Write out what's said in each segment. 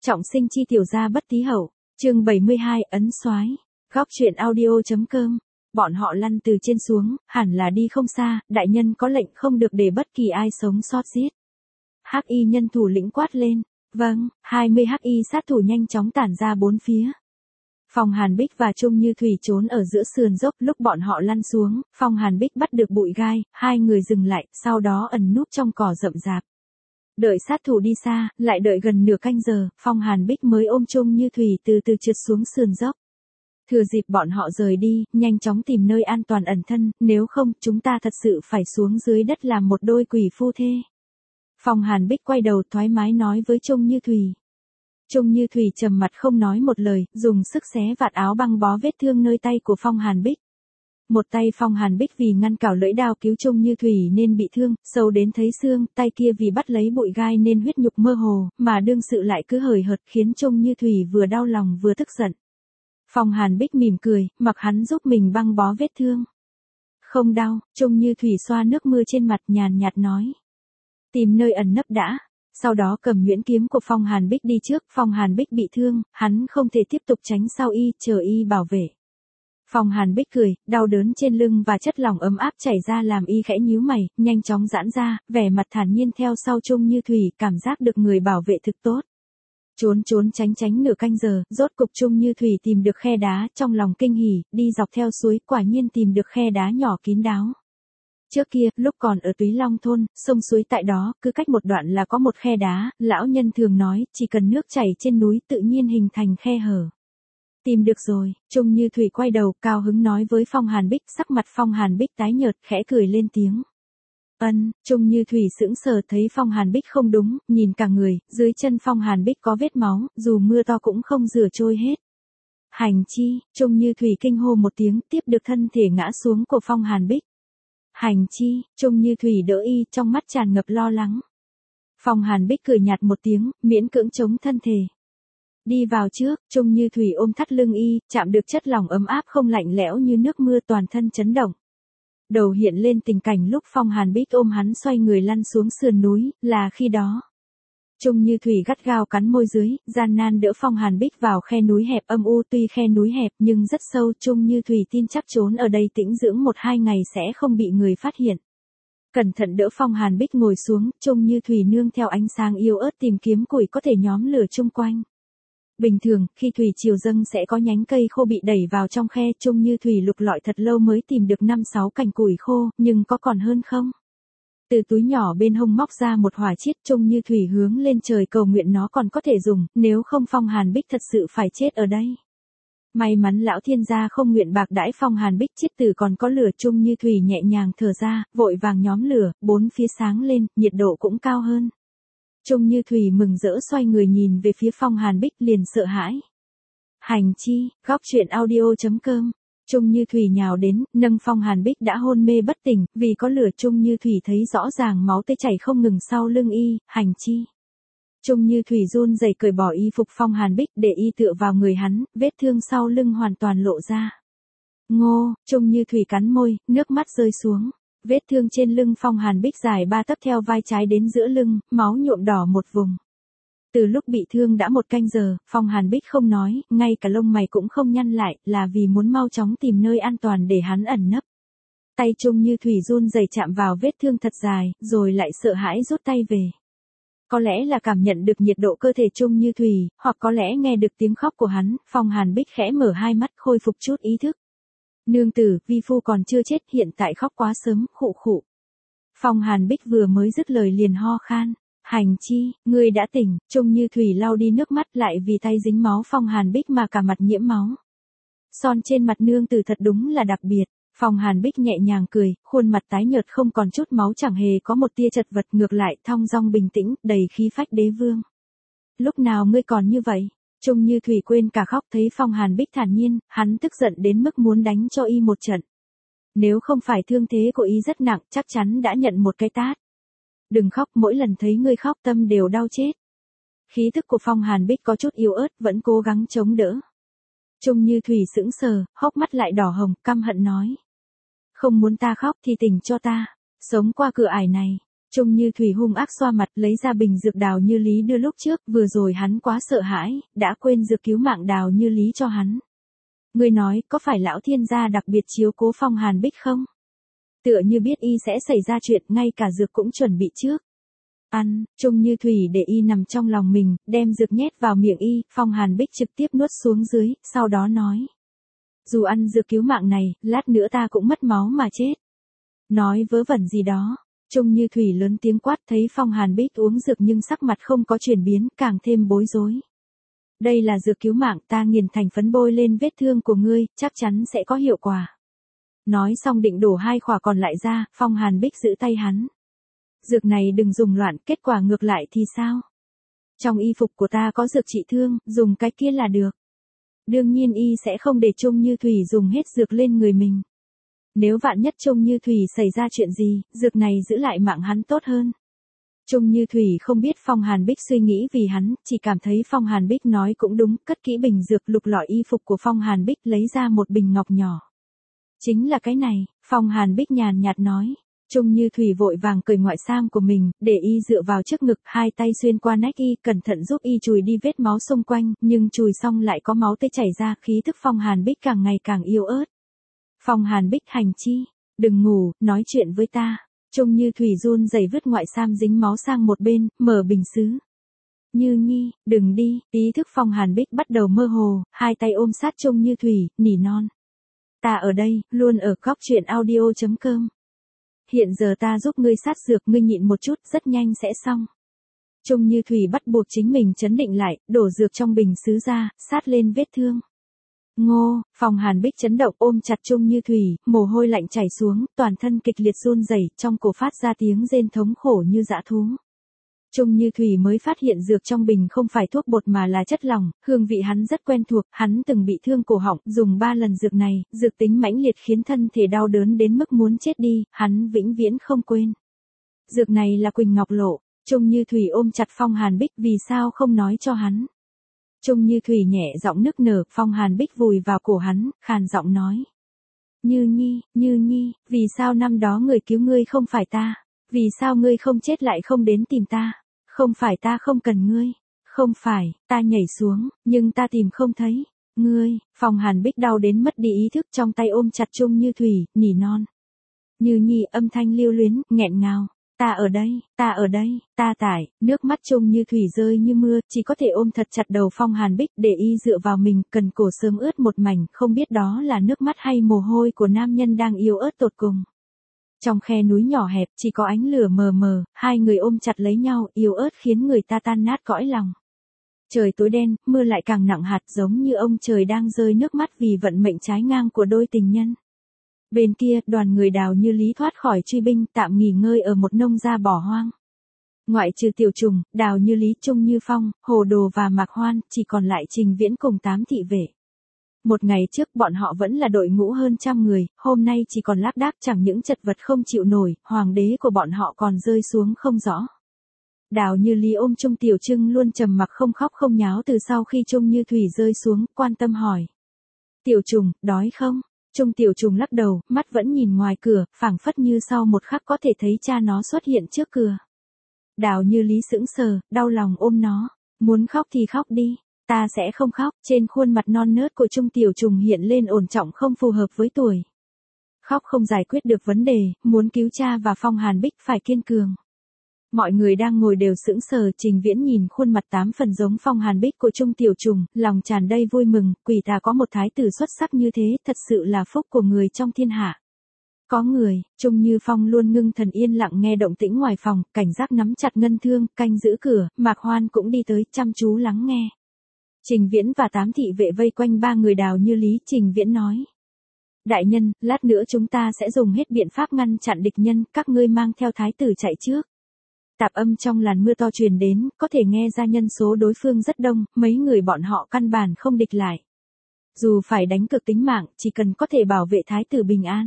Trọng sinh chi tiểu gia bất tí hậu, chương 72 ấn soái. Góc truyện audio.com. Bọn họ lăn từ trên xuống, hẳn là đi không xa, đại nhân có lệnh không được để bất kỳ ai sống sót giết. Hắc y nhân thủ lĩnh quát lên, vâng, 20 hắc y sát thủ nhanh chóng tản ra bốn phía. Phong Hàn Bích và Trung Như Thủy trốn ở giữa sườn dốc, lúc bọn họ lăn xuống, Phong Hàn Bích bắt được bụi gai, hai người dừng lại, sau đó ẩn núp trong cỏ rậm rạp. Đợi sát thủ đi xa, lại đợi gần nửa canh giờ, Phong Hàn Bích mới ôm Trung Như Thủy từ từ trượt xuống sườn dốc. Thừa dịp bọn họ rời đi, nhanh chóng tìm nơi an toàn ẩn thân, nếu không, chúng ta thật sự phải xuống dưới đất làm một đôi quỷ phu thê. Phong Hàn Bích quay đầu thoải mái nói với Trung Như Thủy. Trung Như Thủy trầm mặt không nói một lời, dùng sức xé vạt áo băng bó vết thương nơi tay của Phong Hàn Bích. Một tay Phong Hàn Bích vì ngăn cản lưỡi đao cứu Trung Như Thủy nên bị thương, sâu đến thấy xương, tay kia vì bắt lấy bụi gai nên huyết nhục mơ hồ, mà đương sự lại cứ hời hợt khiến Trung Như Thủy vừa đau lòng vừa tức giận. Phong Hàn Bích mỉm cười, mặc hắn giúp mình băng bó vết thương. Không đau, Trung Như Thủy xoa nước mưa trên mặt nhàn nhạt nói. Tìm nơi ẩn nấp đã. Sau đó cầm nhuyễn kiếm của Phong Hàn Bích đi trước, Phong Hàn Bích bị thương, hắn không thể tiếp tục tránh sau y, chờ y bảo vệ. Phong Hàn Bích cười, đau đớn trên lưng và chất lỏng ấm áp chảy ra làm y khẽ nhíu mày, nhanh chóng giãn ra, vẻ mặt thản nhiên theo sau Trung Như Thủy, cảm giác được người bảo vệ thực tốt. Trốn tránh nửa canh giờ, rốt cục Trung Như Thủy tìm được khe đá, trong lòng kinh hỉ, đi dọc theo suối, quả nhiên tìm được khe đá nhỏ kín đáo. Trước kia, lúc còn ở Túy Long thôn, sông suối tại đó, cứ cách một đoạn là có một khe đá, lão nhân thường nói, chỉ cần nước chảy trên núi tự nhiên hình thành khe hở. Tìm được rồi, Trung Như Thủy quay đầu, cao hứng nói với Phong Hàn Bích, sắc mặt Phong Hàn Bích tái nhợt, khẽ cười lên tiếng. Trung Như Thủy sững sờ thấy Phong Hàn Bích không đúng, nhìn cả người, dưới chân Phong Hàn Bích có vết máu, dù mưa to cũng không rửa trôi hết. Hành chi, Trung Như Thủy kinh hô một tiếng, tiếp được thân thể ngã xuống của Phong Hàn Bích. Hành chi, Trung Như Thủy đỡ y, trong mắt tràn ngập lo lắng. Phong Hàn Bích cười nhạt một tiếng, miễn cưỡng chống thân thể. Đi vào trước, Trung Như Thủy ôm thắt lưng y, chạm được chất lỏng ấm áp không lạnh lẽo như nước mưa, toàn thân chấn động. Đầu hiện lên tình cảnh lúc Phong Hàn Bích ôm hắn xoay người lăn xuống sườn núi, là khi đó. Trung Như Thủy gắt gao cắn môi dưới, gian nan đỡ Phong Hàn Bích vào khe núi hẹp âm u, tuy khe núi hẹp nhưng rất sâu, Trung Như Thủy tin chắc trốn ở đây tĩnh dưỡng 1-2 ngày sẽ không bị người phát hiện. Cẩn thận đỡ Phong Hàn Bích ngồi xuống, Trung Như Thủy nương theo ánh sáng yếu ớt tìm kiếm củi có thể nhóm lửa chung quanh. Bình thường, khi thủy triều dâng sẽ có nhánh cây khô bị đẩy vào trong khe, Trung Như Thủy lục lọi thật lâu mới tìm được 5-6 cành củi khô, nhưng có còn hơn không? Từ túi nhỏ bên hông móc ra một hỏa chiết, Trung Như Thủy hướng lên trời cầu nguyện nó còn có thể dùng, nếu không Phong Hàn Bích thật sự phải chết ở đây. May mắn lão thiên gia không nguyện bạc đãi Phong Hàn Bích, chiết từ còn có lửa. Trung Như Thủy nhẹ nhàng thở ra, vội vàng nhóm lửa, bốn phía sáng lên, nhiệt độ cũng cao hơn. Trung Như Thủy mừng rỡ xoay người nhìn về phía Phong Hàn Bích, liền sợ hãi. Hành chi, góc truyện audio.com. Trung Như Thủy nhào đến, nâng Phong Hàn Bích đã hôn mê bất tỉnh, vì có lửa. Trung Như Thủy thấy rõ ràng máu tươi chảy không ngừng sau lưng y. Hành chi. Trung Như Thủy run rẩy cởi bỏ y phục Phong Hàn Bích để y tựa vào người hắn, vết thương sau lưng hoàn toàn lộ ra. Ngô, Trung Như Thủy cắn môi, nước mắt rơi xuống. Vết thương trên lưng Phong Hàn Bích dài 3 tấc theo vai trái đến giữa lưng, máu nhuộm đỏ một vùng. Từ lúc bị thương đã 1 canh giờ, Phong Hàn Bích không nói, ngay cả lông mày cũng không nhăn lại, là vì muốn mau chóng tìm nơi an toàn để hắn ẩn nấp. Tay Trung Như Thủy run rẩy chạm vào vết thương thật dài, rồi lại sợ hãi rút tay về. Có lẽ là cảm nhận được nhiệt độ cơ thể Trung Như Thủy, hoặc có lẽ nghe được tiếng khóc của hắn, Phong Hàn Bích khẽ mở hai mắt, khôi phục chút ý thức. Nương tử, vi phu còn chưa chết, hiện tại khóc quá sớm, khụ khụ. Phong Hàn Bích vừa mới dứt lời liền ho khan. Hành chi, ngươi đã tỉnh. Trung Như Thủy lau đi nước mắt, lại vì tay dính máu Phong Hàn Bích mà cả mặt nhiễm máu. Son trên mặt nương tử thật đúng là đặc biệt. Phong Hàn Bích nhẹ nhàng cười, khuôn mặt tái nhợt không còn chút máu, chẳng hề có một tia chật vật, ngược lại thong dong bình tĩnh, đầy khí phách đế vương. Lúc nào ngươi còn như vậy? Trung Như Thủy quên cả khóc, thấy Phong Hàn Bích thản nhiên, hắn tức giận đến mức muốn đánh cho y một trận. Nếu không phải thương thế của y rất nặng, chắc chắn đã nhận một cái tát. Đừng khóc, mỗi lần thấy ngươi khóc tâm đều đau chết. Khí thức của Phong Hàn Bích có chút yếu ớt, vẫn cố gắng chống đỡ. Trung Như Thủy sững sờ, hốc mắt lại đỏ hồng, căm hận nói. Không muốn ta khóc thì tỉnh cho ta, sống qua cửa ải này. Trung Như Thủy hung ác xoa mặt lấy ra bình dược Đào Như Lý đưa lúc trước, vừa rồi hắn quá sợ hãi, đã quên dược cứu mạng Đào Như Lý cho hắn. Ngươi nói, có phải lão thiên gia đặc biệt chiếu cố Phong Hàn Bích không? Tựa như biết y sẽ xảy ra chuyện, ngay cả dược cũng chuẩn bị trước. Ăn, Trung Như Thủy để y nằm trong lòng mình, đem dược nhét vào miệng y, Phong Hàn Bích trực tiếp nuốt xuống dưới, sau đó nói. Dù ăn dược cứu mạng này, lát nữa ta cũng mất máu mà chết. Nói vớ vẩn gì đó. Trung Như Thủy lớn tiếng quát, thấy Phong Hàn Bích uống dược nhưng sắc mặt không có chuyển biến, càng thêm bối rối. Đây là dược cứu mạng, ta nghiền thành phấn bôi lên vết thương của ngươi, chắc chắn sẽ có hiệu quả. Nói xong định đổ 2 khỏa còn lại ra, Phong Hàn Bích giữ tay hắn. Dược này đừng dùng loạn, kết quả ngược lại thì sao? Trong y phục của ta có dược trị thương, dùng cái kia là được. Đương nhiên y sẽ không để Trung Như Thủy dùng hết dược lên người mình. Nếu vạn nhất Trung Như Thủy xảy ra chuyện gì, dược này giữ lại mạng hắn tốt hơn. Trung Như Thủy không biết Phong Hàn Bích suy nghĩ vì hắn, chỉ cảm thấy Phong Hàn Bích nói cũng đúng, cất kỹ bình dược lục lọi y phục của Phong Hàn Bích lấy ra một bình ngọc nhỏ. Chính là cái này, Phong Hàn Bích nhàn nhạt nói. Trung Như Thủy vội vàng cởi ngoại sam của mình, để y dựa vào trước ngực, 2 tay xuyên qua nách y, cẩn thận giúp y chùi đi vết máu xung quanh, nhưng chùi xong lại có máu tươi chảy ra, khí thức Phong Hàn Bích càng ngày càng yếu ớt. Phong Hàn Bích hành chi, đừng ngủ, nói chuyện với ta. Trung Như Thủy run rẩy vứt ngoại sam dính máu sang một bên, mở bình sứ. Như Nhi, đừng đi, ý thức Phong Hàn Bích bắt đầu mơ hồ, 2 tay ôm sát Trung Như Thủy, nỉ non. Ta ở đây, luôn ở góc truyện audio.com. Hiện giờ ta giúp ngươi sát dược, ngươi nhịn một chút, rất nhanh sẽ xong. Trung Như Thủy bắt buộc chính mình trấn định lại, đổ dược trong bình sứ ra, sát lên vết thương. Ngô, Phong Hàn Bích chấn động ôm chặt Trung Như Thủy, mồ hôi lạnh chảy xuống, toàn thân kịch liệt run rẩy, trong cổ phát ra tiếng rên thống khổ như dã thú. Trung Như Thủy mới phát hiện dược trong bình không phải thuốc bột mà là chất lỏng, hương vị hắn rất quen thuộc, hắn từng bị thương cổ họng, dùng 3 lần dược này, dược tính mãnh liệt khiến thân thể đau đớn đến mức muốn chết đi, hắn vĩnh viễn không quên. Dược này là Quỳnh Ngọc Lộ, Trung Như Thủy ôm chặt Phong Hàn Bích, vì sao không nói cho hắn. Trung Như Thủy nhẹ giọng nức nở, Phong Hàn Bích vùi vào cổ hắn, khàn giọng nói. Như Nhi, vì sao năm đó người cứu ngươi không phải ta? Vì sao ngươi không chết lại không đến tìm ta? Không phải ta không cần ngươi. Không phải, ta nhảy xuống, nhưng ta tìm không thấy. Ngươi, Phong Hàn Bích đau đến mất đi ý thức, trong tay ôm chặt Trung Như Thủy, nỉ non. Như Nhi, âm thanh lưu luyến, nghẹn ngào. Ta ở đây, ta tải, nước mắt Trung Như Thủy rơi như mưa, chỉ có thể ôm thật chặt đầu Phong Hàn Bích để y dựa vào mình, cần cổ sớm ướt một mảnh, không biết đó là nước mắt hay mồ hôi của nam nhân đang yếu ớt tột cùng. Trong khe núi nhỏ hẹp, chỉ có ánh lửa mờ mờ, 2 người ôm chặt lấy nhau, yếu ớt khiến người ta tan nát cõi lòng. Trời tối đen, mưa lại càng nặng hạt, giống như ông trời đang rơi nước mắt vì vận mệnh trái ngang của đôi tình nhân. Bên kia, đoàn người Đào Như Lý thoát khỏi truy binh, tạm nghỉ ngơi ở một nông gia bỏ hoang. Ngoại trừ Tiểu Trùng, Đào Như Lý, Trung Như Phong, Hồ Đồ và Mạc Hoan, chỉ còn lại Trình Viễn cùng 8 thị vệ. Một ngày trước bọn họ vẫn là đội ngũ hơn 100 người, hôm nay chỉ còn lác đác, chẳng những chật vật không chịu nổi, hoàng đế của bọn họ còn rơi xuống không rõ. Đào Như Lý ôm Trung Tiểu Trưng luôn trầm mặc không khóc không nháo từ sau khi Trung Như Thủy rơi xuống, quan tâm hỏi. Tiểu Trùng, đói không? Trung Tiểu Trùng lắc đầu, mắt vẫn nhìn ngoài cửa, phảng phất như sau một khắc có thể thấy cha nó xuất hiện trước cửa. Đào Như Lý sững sờ, đau lòng ôm nó. Muốn khóc thì khóc đi. Ta sẽ không khóc. Trên khuôn mặt non nớt của Trung Tiểu Trùng hiện lên ổn trọng không phù hợp với tuổi. Khóc không giải quyết được vấn đề, muốn cứu cha và Phong Hàn Bích phải kiên cường. Mọi người đang ngồi đều sững sờ, Trình Viễn nhìn khuôn mặt 8 phần giống Phong Hàn Bích của Trung Tiểu Trùng, lòng tràn đầy vui mừng, quỷ tà có một thái tử xuất sắc như thế, thật sự là phúc của người trong thiên hạ. Có người, Trung Như Phong luôn ngưng thần yên lặng nghe động tĩnh ngoài phòng, cảnh giác nắm chặt ngân thương, canh giữ cửa, Mạc Hoan cũng đi tới, chăm chú lắng nghe. Trình Viễn và 8 thị vệ vây quanh 3 người Đào Như Lý, Trình Viễn nói. Đại nhân, lát nữa chúng ta sẽ dùng hết biện pháp ngăn chặn địch nhân, các ngươi mang theo thái tử chạy trước. Tạp âm trong làn mưa to truyền đến, có thể nghe ra nhân số đối phương rất đông, mấy người bọn họ căn bản không địch lại. Dù phải đánh cược tính mạng, chỉ cần có thể bảo vệ thái tử bình an.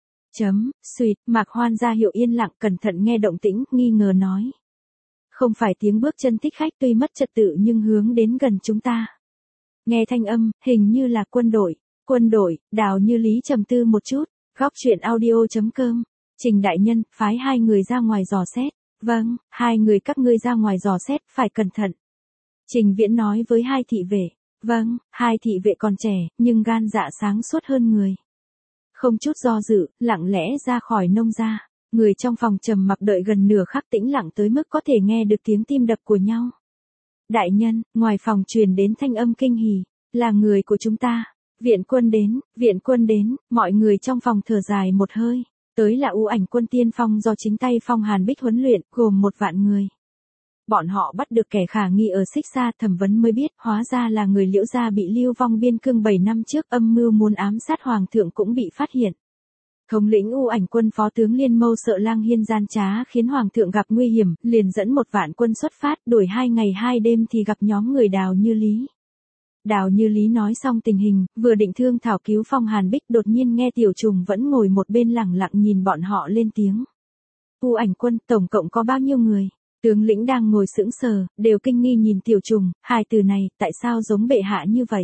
Suýt, Mạc Hoan ra hiệu yên lặng, cẩn thận nghe động tĩnh, nghi ngờ nói. Không phải tiếng bước chân thích khách, tuy mất trật tự nhưng hướng đến gần chúng ta. Nghe thanh âm, hình như là quân đội. Quân đội, Đào Như Lý trầm tư một chút, góc truyện audio.com. Trình đại nhân, phái 2 người ra ngoài dò xét. Vâng, hai người các ngươi ra ngoài dò xét, phải cẩn thận. Trình Viễn nói với hai thị vệ. Vâng, hai thị vệ còn trẻ, nhưng gan dạ sáng suốt hơn người. Không chút do dự, lặng lẽ ra khỏi nông gia. Người trong phòng trầm mặc đợi gần nửa khắc tĩnh lặng tới mức có thể nghe được tiếng tim đập của nhau. Đại nhân, ngoài phòng truyền đến thanh âm kinh hỉ. Là người của chúng ta. Viện quân đến, mọi người trong phòng thở dài một hơi. Tới là U Ảnh quân tiên phong do chính tay Phong Hàn Bích huấn luyện, gồm 1 vạn người. Bọn họ bắt được kẻ khả nghi ở Xích Sa, thẩm vấn mới biết, hóa ra là người Liễu gia bị lưu vong biên cương 7 năm trước, âm mưu muốn ám sát hoàng thượng cũng bị phát hiện. Thống lĩnh U Ảnh quân phó tướng Liên Mâu sợ Lang Hiên gian trá khiến hoàng thượng gặp nguy hiểm, liền dẫn 1 vạn quân xuất phát, đuổi 2 ngày 2 đêm thì gặp nhóm người Đào Như Lý. Đào Như Lý nói xong tình hình, vừa định thương thảo cứu Phong Hàn Bích, đột nhiên nghe Tiểu Trùng vẫn ngồi một bên lẳng lặng nhìn bọn họ lên tiếng. U Ảnh quân tổng cộng có bao nhiêu người? Tướng lĩnh đang ngồi sững sờ, đều kinh nghi nhìn Tiểu Trùng, hai từ này, tại sao giống bệ hạ như vậy?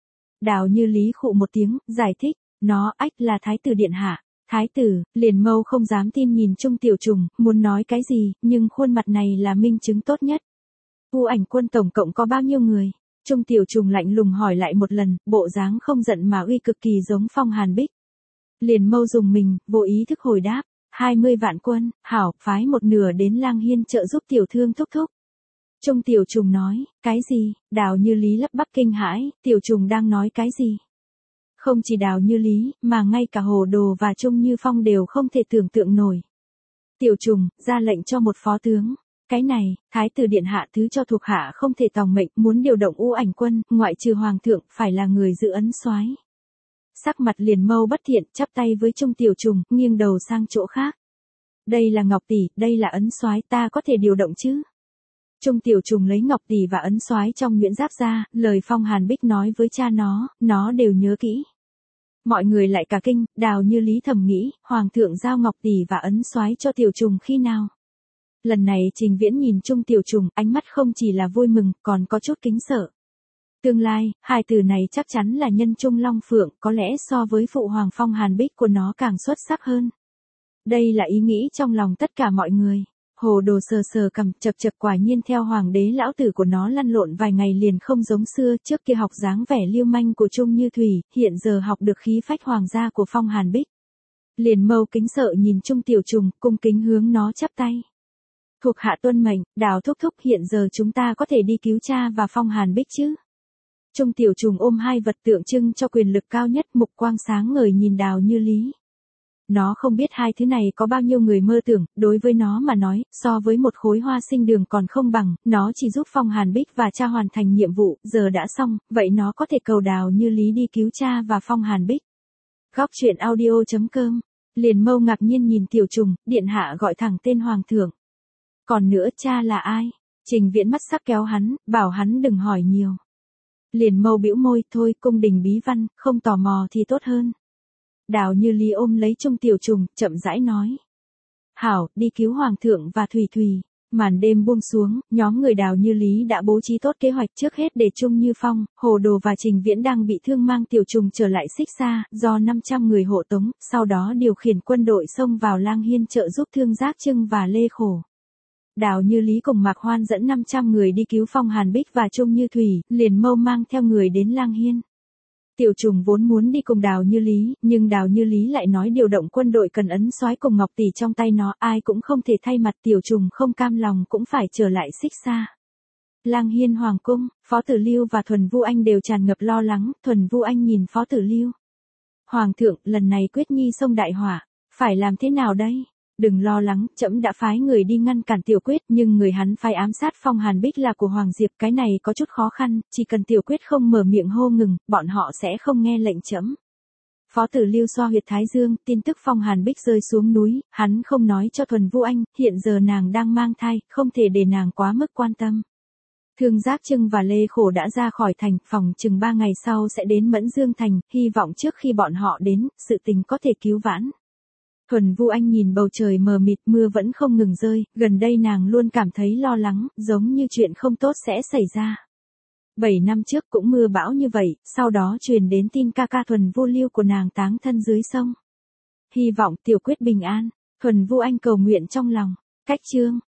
Đào Như Lý khụ một tiếng, giải thích, nó ách là thái tử điện hạ. Thái tử, Liền Mâu không dám tin nhìn chung Tiểu Trùng, muốn nói cái gì, nhưng khuôn mặt này là minh chứng tốt nhất. U Ảnh quân tổng cộng có bao nhiêu người? Trung Tiểu Trùng lạnh lùng hỏi lại một lần, bộ dáng không giận mà uy cực kỳ giống Phong Hàn Bích. Liền Mâu dùng mình, vô ý thức hồi đáp, 20 vạn quân, hảo, phái 1/2 đến Lang Hiên trợ giúp tiểu thương thúc thúc. Trung Tiểu Trùng nói, cái gì? Đào Như Lý lắp bắp kinh hãi, Tiểu Trùng đang nói cái gì? Không chỉ Đào Như Lý, mà ngay cả Hồ Đồ và Trung Như Phong đều không thể tưởng tượng nổi. Tiểu Trùng, ra lệnh cho một phó tướng. Cái này, thái tử điện hạ thứ cho thuộc hạ không thể tòng mệnh, muốn điều động U Ảnh quân, ngoại trừ hoàng thượng, phải là người giữ ấn soái. Sắc mặt Liền Mâu bất thiện, chắp tay với Trung Tiểu Trùng, nghiêng đầu sang chỗ khác. Đây là Ngọc tỷ, đây là ấn soái, ta có thể điều động chứ? Trung Tiểu Trùng lấy Ngọc tỷ và ấn soái trong nhuyễn giáp ra, lời Phong Hàn Bích nói với cha nó đều nhớ kỹ. Mọi người lại cả kinh, Đào Như Lý thầm nghĩ, hoàng thượng giao Ngọc tỷ và ấn soái cho Tiểu Trùng khi nào? Lần này Trình Viễn nhìn Trung Tiểu Trùng, ánh mắt không chỉ là vui mừng, còn có chút kính sợ. Tương lai, hai từ này chắc chắn là nhân trung long phượng, có lẽ so với phụ hoàng Phong Hàn Bích của nó càng xuất sắc hơn. Đây là ý nghĩ trong lòng tất cả mọi người. Hồ Đồ sờ sờ cằm, chập chập, quả nhiên theo hoàng đế lão tử của nó lăn lộn vài ngày liền không giống xưa, trước kia học dáng vẻ lưu manh của Trung Như Thủy, hiện giờ học được khí phách hoàng gia của Phong Hàn Bích. Liền Mâu kính sợ nhìn Trung Tiểu Trùng, cung kính hướng nó chắp tay. Thuộc hạ tuân mệnh, Đào thúc thúc, hiện giờ chúng ta có thể đi cứu cha và Phong Hàn Bích chứ? Trung Tiểu Trùng ôm hai vật tượng trưng cho quyền lực cao nhất, mục quang sáng ngời nhìn Đào Như Lý. Nó không biết hai thứ này có bao nhiêu người mơ tưởng, đối với nó mà nói, so với một khối hoa sinh đường còn không bằng, nó chỉ giúp Phong Hàn Bích và cha hoàn thành nhiệm vụ, giờ đã xong, vậy nó có thể cầu Đào Như Lý đi cứu cha và Phong Hàn Bích. Góc truyện audio.com. Liền Mâu ngạc nhiên nhìn Tiểu Trùng, điện hạ gọi thẳng tên hoàng thượng. Còn nữa, cha là ai? Trình Viễn mắt sắc kéo hắn, bảo hắn đừng hỏi nhiều. Liền Mâu bĩu môi, thôi, cung đình bí văn, không tò mò thì tốt hơn. Đào Như Lý ôm lấy Trung Tiểu Trùng, chậm rãi nói. Hảo, đi cứu hoàng thượng và Thủy Thủy. Màn đêm buông xuống, nhóm người Đào Như Lý đã bố trí tốt kế hoạch, trước hết để Trung Như Phong, Hồ Đồ và Trình Viễn đang bị thương mang Tiểu Trùng trở lại Xích Sa, do 500 người hộ tống, sau đó điều khiển quân đội xông vào Lang Hiên trợ giúp Thương Giác Trưng và Lê Khổ. Đào Như Lý cùng Mạc Hoan dẫn 500 người đi cứu Phong Hàn Bích và Trung Như Thủy, Liền Mâu mang theo người đến Lang Hiên. Tiểu Trùng vốn muốn đi cùng Đào Như Lý, nhưng Đào Như Lý lại nói điều động quân đội cần ấn soái cùng Ngọc tỷ trong tay nó, ai cũng không thể thay mặt, Tiểu Trùng không cam lòng cũng phải trở lại Xích Sa. Lang Hiên hoàng cung, Phó Tử Lưu và Thuần Vu Anh đều tràn ngập lo lắng, Thuần Vu Anh nhìn Phó Tử Lưu. Hoàng thượng, lần này Quyết Nhi xông đại hỏa, phải làm thế nào đây? Đừng lo lắng, trẫm đã phái người đi ngăn cản Tiểu Quyết, nhưng người hắn phái ám sát Phong Hàn Bích là của Hoàng Diệp, cái này có chút khó khăn, chỉ cần Tiểu Quyết không mở miệng hô ngừng, bọn họ sẽ không nghe lệnh trẫm. Phó Tử Lưu xoa huyệt thái dương, tin tức Phong Hàn Bích rơi xuống núi, hắn không nói cho Thuần Vu Anh, hiện giờ nàng đang mang thai, không thể để nàng quá mức quan tâm. Thương Giác Trưng và Lê Khổ đã ra khỏi thành, phòng chừng 3 ngày sau sẽ đến Mẫn Dương thành, hy vọng trước khi bọn họ đến, sự tình có thể cứu vãn. Thuần Vu Anh nhìn bầu trời mờ mịt, mưa vẫn không ngừng rơi, gần đây nàng luôn cảm thấy lo lắng, giống như chuyện không tốt sẽ xảy ra. 7 năm trước cũng mưa bão như vậy, sau đó truyền đến tin ca ca Thuần Vu Lưu của nàng táng thân dưới sông. Hy vọng Tiểu Quyết bình an, Thuần Vu Anh cầu nguyện trong lòng. Cách chương